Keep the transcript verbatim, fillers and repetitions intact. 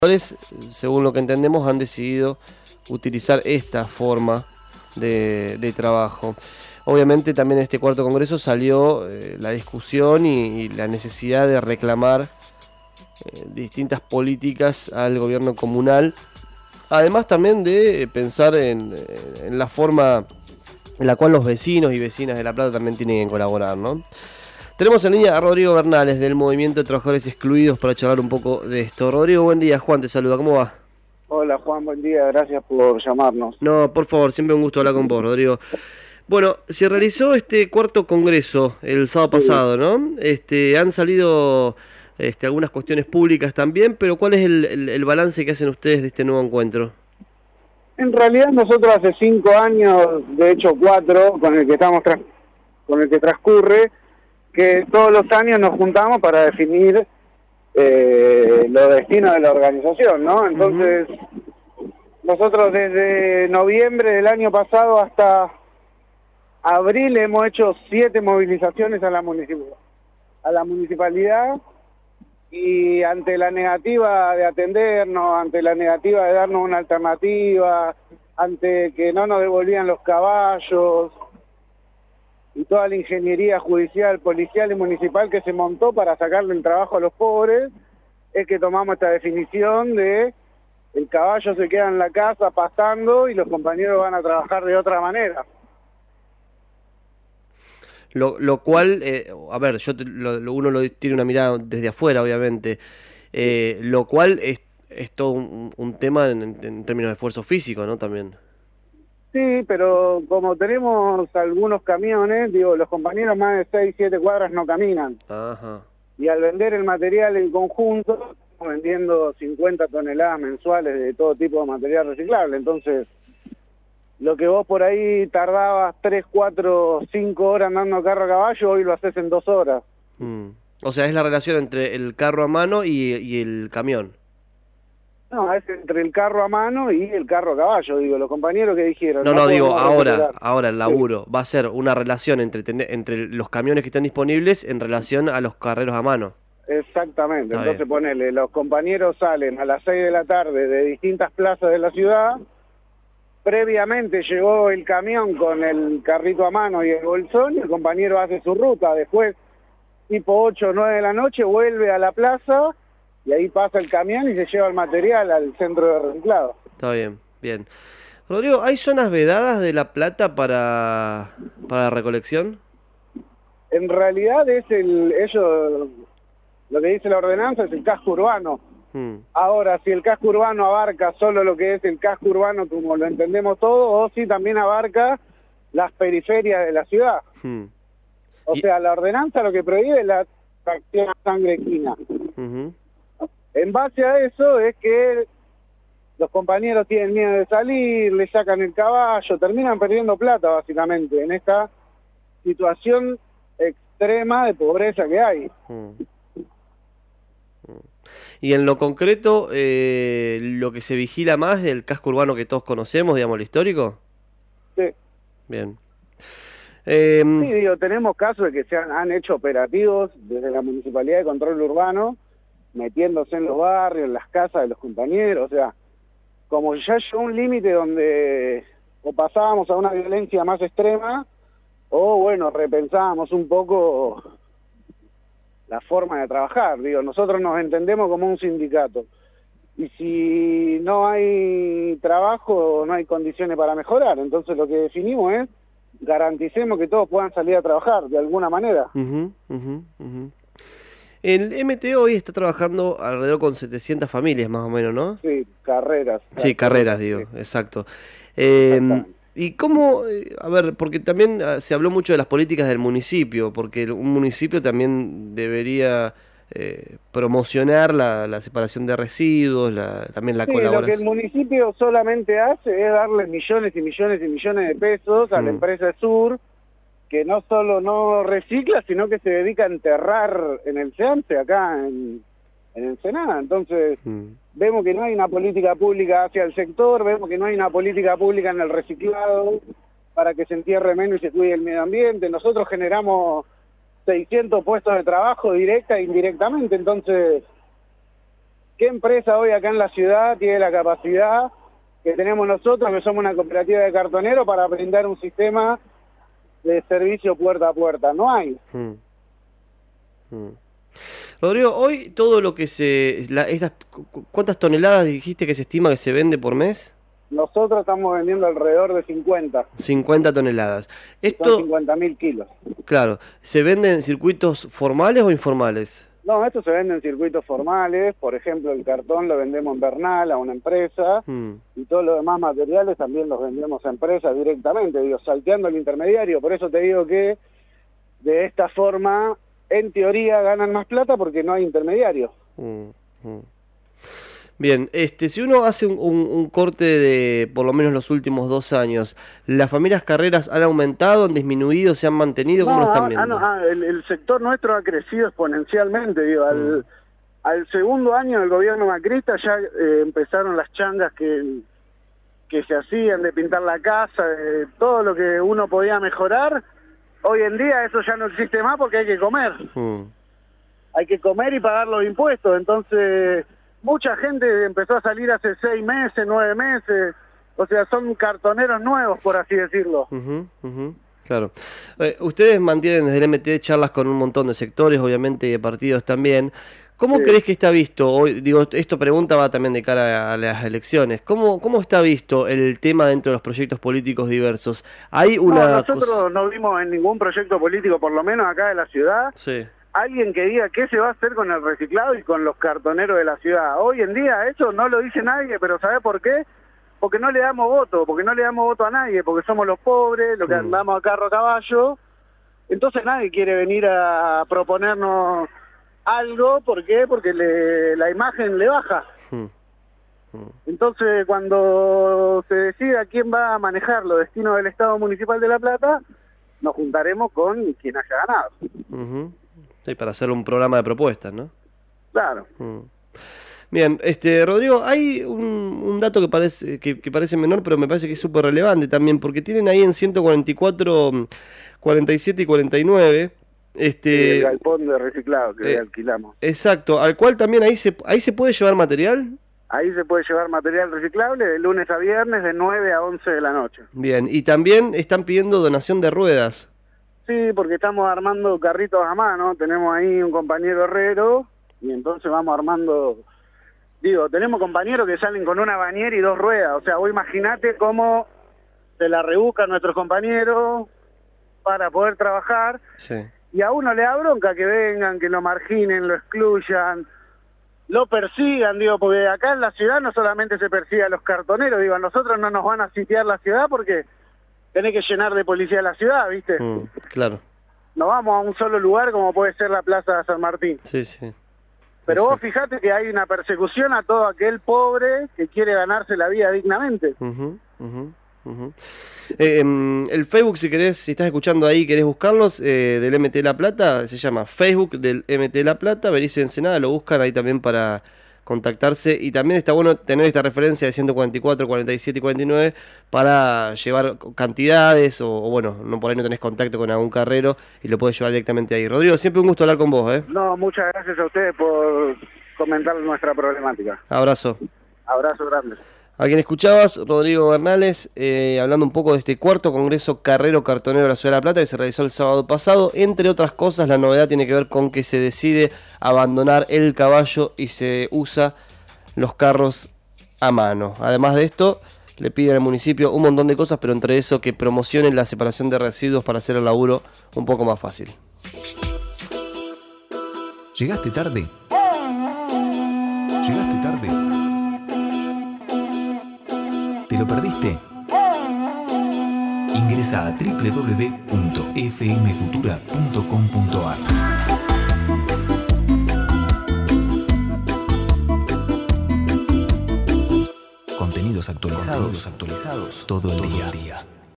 Según lo que entendemos, han decidido utilizar esta forma de, de trabajo. Obviamente también en este cuarto congreso salió eh, la discusión y, y la necesidad de reclamar eh, distintas políticas al gobierno comunal, además también de pensar en, en la forma en la cual los vecinos y vecinas de La Plata también tienen que colaborar, ¿no? Tenemos en línea a Rodrigo Bernales del Movimiento de Trabajadores Excluidos para charlar un poco de esto. Rodrigo, buen día. Juan te saluda, ¿cómo va? Hola Juan, buen día, gracias por llamarnos. No, por favor, siempre un gusto hablar con vos, Rodrigo. Bueno, se realizó este cuarto congreso el sábado pasado, ¿no? Este, han salido este, algunas cuestiones públicas también, pero ¿cuál es el, el, el balance que hacen ustedes de este nuevo encuentro? En realidad nosotros hace cinco años, de hecho cuatro, con el que estamos tras, con el que transcurre, que todos los años nos juntamos para definir eh, los destinos de la organización, ¿no? Entonces, uh-huh. nosotros desde noviembre del año pasado hasta abril hemos hecho siete movilizaciones a la municipalidad, a la municipalidad y ante la negativa de atendernos, ante la negativa de darnos una alternativa, ante que no nos devolvían los caballos y toda la ingeniería judicial, policial y municipal que se montó para sacarle el trabajo a los pobres, es que tomamos esta definición de el caballo se queda en la casa pastando y los compañeros van a trabajar de otra manera. Lo, lo cual, eh, a ver, yo te, lo, lo, uno lo tiene una mirada desde afuera, obviamente, eh, lo cual es, es todo un, un tema en, en términos de esfuerzo físico, ¿no? También. Sí, pero como tenemos algunos camiones, digo, los compañeros más de seis, siete cuadras no caminan. Ajá. Y al vender el material en conjunto, estamos vendiendo cincuenta toneladas mensuales de todo tipo de material reciclable. Entonces, lo que vos por ahí tardabas tres, cuatro, cinco horas andando carro a caballo, hoy lo haces en dos horas. Mm. O sea, es la relación entre el carro a mano y, y el camión. No, es entre el carro a mano y el carro a caballo, digo, los compañeros que dijeron. No, no, no digo, ahora, recuperar. ahora el laburo, sí. Va a ser una relación entre, entre los camiones que están disponibles en relación a los carreros a mano. Exactamente, Está entonces bien. ponele, los compañeros salen a las seis de la tarde de distintas plazas de la ciudad, previamente llegó el camión con el carrito a mano y el bolsón, y el compañero hace su ruta, después tipo ocho o nueve de la noche vuelve a la plaza, y ahí pasa el camión y se lleva el material al centro de reciclado. Está bien, bien. Rodrigo, ¿hay zonas vedadas de La Plata para, para la recolección? En realidad es el, ellos, lo que dice la ordenanza es el casco urbano. Hmm. Ahora, si el casco urbano abarca solo lo que es el casco urbano como lo entendemos todos, o si también abarca las periferias de la ciudad. Hmm. O y... sea, la ordenanza lo que prohíbe es la extracción a sangre equina. Uh-huh. En base a eso es que los compañeros tienen miedo de salir, le sacan el caballo, terminan perdiendo plata básicamente en esta situación extrema de pobreza que hay. Hmm. Y en lo concreto, eh, lo que se vigila más es el casco urbano que todos conocemos, digamos, el histórico. Sí. Bien. Eh, sí, digo, tenemos casos de que se han, han hecho operativos desde la Municipalidad de Control Urbano, metiéndose en los barrios, en las casas de los compañeros, o sea, como ya llegó un límite donde o pasábamos a una violencia más extrema, o bueno, repensábamos un poco la forma de trabajar. Digo, nosotros nos entendemos como un sindicato, y si no hay trabajo, no hay condiciones para mejorar, entonces lo que definimos es garanticemos que todos puedan salir a trabajar de alguna manera. Uh-huh, uh-huh, uh-huh. El M T hoy está trabajando alrededor con setecientas familias más o menos, ¿no? Sí, carreras. Sí, carreras, digo, sí. Exacto. Eh, ¿Y cómo, a ver, porque también se habló mucho de las políticas del municipio, porque un municipio también debería eh, promocionar la, la separación de residuos, la, también la sí, colaboración. Lo que el municipio solamente hace es darle millones y millones y millones de pesos a mm. la empresa Sur, que no solo no recicla, sino que se dedica a enterrar en el SEAMSE, acá en, en Ensenada. Entonces, mm. vemos que no hay una política pública hacia el sector, vemos que no hay una política pública en el reciclado para que se entierre menos y se cuide el medio ambiente. Nosotros generamos seiscientos puestos de trabajo directa e indirectamente, entonces ¿qué empresa hoy acá en la ciudad tiene la capacidad que tenemos nosotros, que somos una cooperativa de cartoneros, para brindar un sistema de servicio puerta a puerta? No hay. Hmm. Hmm. Rodrigo, hoy todo lo que se... La, estas, ¿cuántas toneladas dijiste que se estima que se vende por mes? Nosotros estamos vendiendo alrededor de cincuenta. cincuenta toneladas. Esto, son cincuenta mil kilos. Claro, ¿se vende en circuitos formales o informales? No, esto se vende en circuitos formales. Por ejemplo, el cartón lo vendemos en Bernal a una empresa, hmm. y todos los demás materiales también los vendemos a empresas directamente, digo, salteando el intermediario. Por eso te digo que de esta forma, en teoría, ganan más plata porque no hay intermediarios. Hmm. Hmm. Bien, este, si uno hace un, un, un corte de por lo menos los últimos dos años, ¿las familias carreras han aumentado, han disminuido, se han mantenido? ¿Cómo no, lo están ah, viendo? Ah, no, el, el sector nuestro ha crecido exponencialmente. Digo, al, mm. al segundo año del gobierno macrista ya eh, empezaron las changas que, que se hacían de pintar la casa, de todo lo que uno podía mejorar. Hoy en día eso ya no existe más porque hay que comer. Mm. Hay que comer y pagar los impuestos, entonces... Mucha gente empezó a salir hace seis meses, nueve meses, o sea, son cartoneros nuevos, por así decirlo. Uh-huh, uh-huh, claro. Eh, ustedes mantienen desde el M T charlas con un montón de sectores, obviamente, y de partidos también. ¿Cómo sí. crees que está visto hoy? Digo, esto pregunta va también de cara a las elecciones. ¿Cómo, cómo está visto el tema dentro de los proyectos políticos diversos? ¿Hay una no, nosotros cos... no vimos en ningún proyecto político, por lo menos acá de la ciudad, sí. alguien que diga qué se va a hacer con el reciclado y con los cartoneros de la ciudad. Hoy en día eso no lo dice nadie, pero ¿sabe por qué? Porque no le damos voto, porque no le damos voto a nadie, porque somos los pobres, los que mm. andamos a carro a caballo. Entonces nadie quiere venir a proponernos algo, ¿por qué? Porque le, la imagen le baja. Mm. Mm. Entonces cuando se decida quién va a manejar los destinos del Estado Municipal de La Plata, nos juntaremos con quien haya ganado. Uh-huh. Sí, para hacer un programa de propuestas, ¿no? Claro. Mm. Bien, este Rodrigo, hay un, un dato que parece que, que parece menor, pero me parece que es súper relevante también, porque tienen ahí en ciento cuarenta y cuatro, cuarenta y siete y cuarenta y nueve... Este, sí, el galpón de reciclado que eh, alquilamos. Exacto, al cual también ahí se, ahí se puede llevar material. Ahí se puede llevar material reciclable de lunes a viernes de nueve a once de la noche. Bien, y también están pidiendo donación de ruedas. Sí, porque estamos armando carritos a mano, tenemos ahí un compañero herrero y entonces vamos armando, digo, tenemos compañeros que salen con una bañera y dos ruedas, o sea, vos imaginate cómo se la rebuscan nuestros compañeros para poder trabajar, sí. Y a uno le da bronca que vengan, que lo marginen, lo excluyan, lo persigan, digo, porque acá en la ciudad no solamente se persigue a los cartoneros, digo, a nosotros no nos van a sitiar la ciudad porque... tenés que llenar de policía la ciudad, ¿viste? Mm, claro. No vamos a un solo lugar como puede ser la Plaza de San Martín. Sí, sí. Pero vos fijate que hay una persecución a todo aquel pobre que quiere ganarse la vida dignamente. Uh-huh, uh-huh, uh-huh. Eh, el Facebook, si querés, si estás escuchando ahí, querés buscarlos, eh, del M T La Plata, se llama Facebook del M T La Plata, Berizo y Ensenada, lo buscan ahí también para... contactarse, y también está bueno tener esta referencia de ciento cuarenta y cuatro, cuarenta y siete y cuarenta y nueve para llevar cantidades, o, o bueno, no por ahí no tenés contacto con algún carrero y lo podés llevar directamente ahí. Rodrigo, siempre un gusto hablar con vos, ¿eh? No, muchas gracias a ustedes por comentar nuestra problemática. Abrazo. Abrazo grande. A quien escuchabas, Rodrigo Bernales, eh, hablando un poco de este cuarto Congreso Carrero Cartonero de la Ciudad de La Plata que se realizó el sábado pasado. Entre otras cosas, la novedad tiene que ver con que se decide abandonar el caballo y se usa los carros a mano. Además de esto, le piden al municipio un montón de cosas, pero entre eso que promocionen la separación de residuos para hacer el laburo un poco más fácil. ¿Llegaste tarde? ¿Llegaste tarde? ¿Te lo perdiste? Ingresa a doble u doble u doble u punto f m futura punto com punto a r. Contenidos actualizados, Contenidos actualizados todo el día. Todo el día.